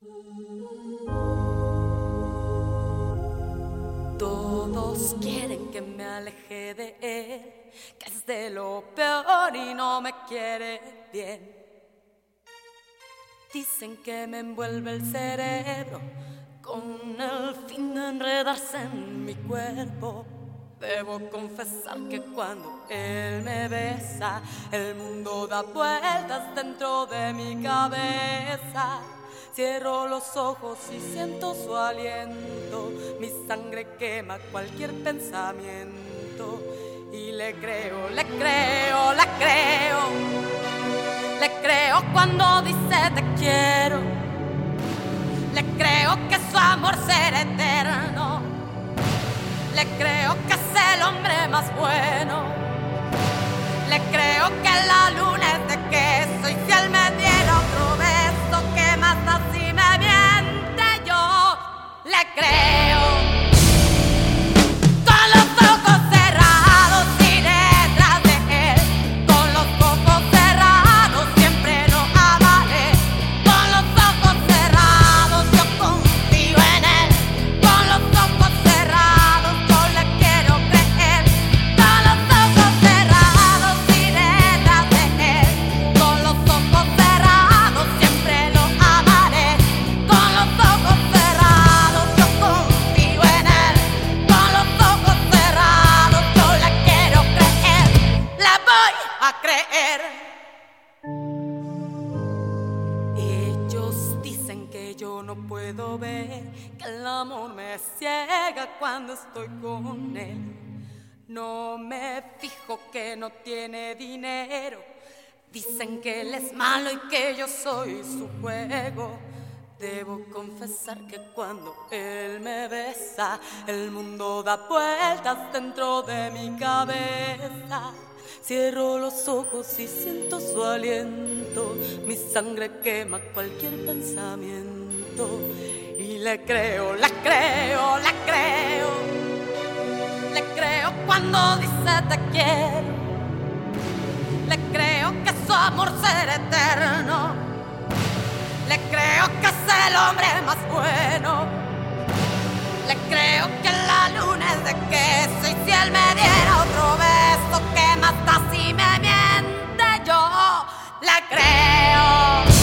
Todos quieren que me aleje de él, que es de lo peor y no me quiere bien. Dicen que me envuelve el cerebro con el fin de enredarse en mi cuerpo. Debo confesar que cuando él me besa, el mundo da vueltas dentro de mi cabeza. Cierro los ojos y siento su aliento, mi sangre quema cualquier pensamiento. Y le creo, le creo, le creo, le creo cuando dice te quiero. Le creo que su amor será eterno, le creo que es el hombre más bueno. Le creo que la luna es de queso y si él me diera otro beso, ¿qué más da si me miente? Yo le creo. Con los ojos cerrados iré tras de él, con los ojos cerrados siempre lo amaré. Con los ojos cerrados yo confío en él, con los ojos cerrados yo le quiero creer. Con los ojos cerrados iré tras de él, con los ojos cerrados siempre lo amaré. Con los ojos cerrados yo confío en él, con los ojos cerrados yo le quiero creer, le voy a creer. Ellos dicen que yo no puedo ver, que el amor me ciega cuando estoy con él. No me fijo que no tiene dinero, dicen que él es malo y que yo soy su juego. Debo confesar que cuando él me besa, el mundo da vueltas dentro de mi cabeza. Cierro los ojos y siento su aliento, mi sangre quema cualquier pensamiento. Y le creo, le creo, le creo, le creo cuando dice te quiero. Le creo que su amor será eterno, le creo que es el hombre más bueno. Le creo que la luna es de queso y si él me diera otro beso, ¿qué más da si me miente? Yo le creo.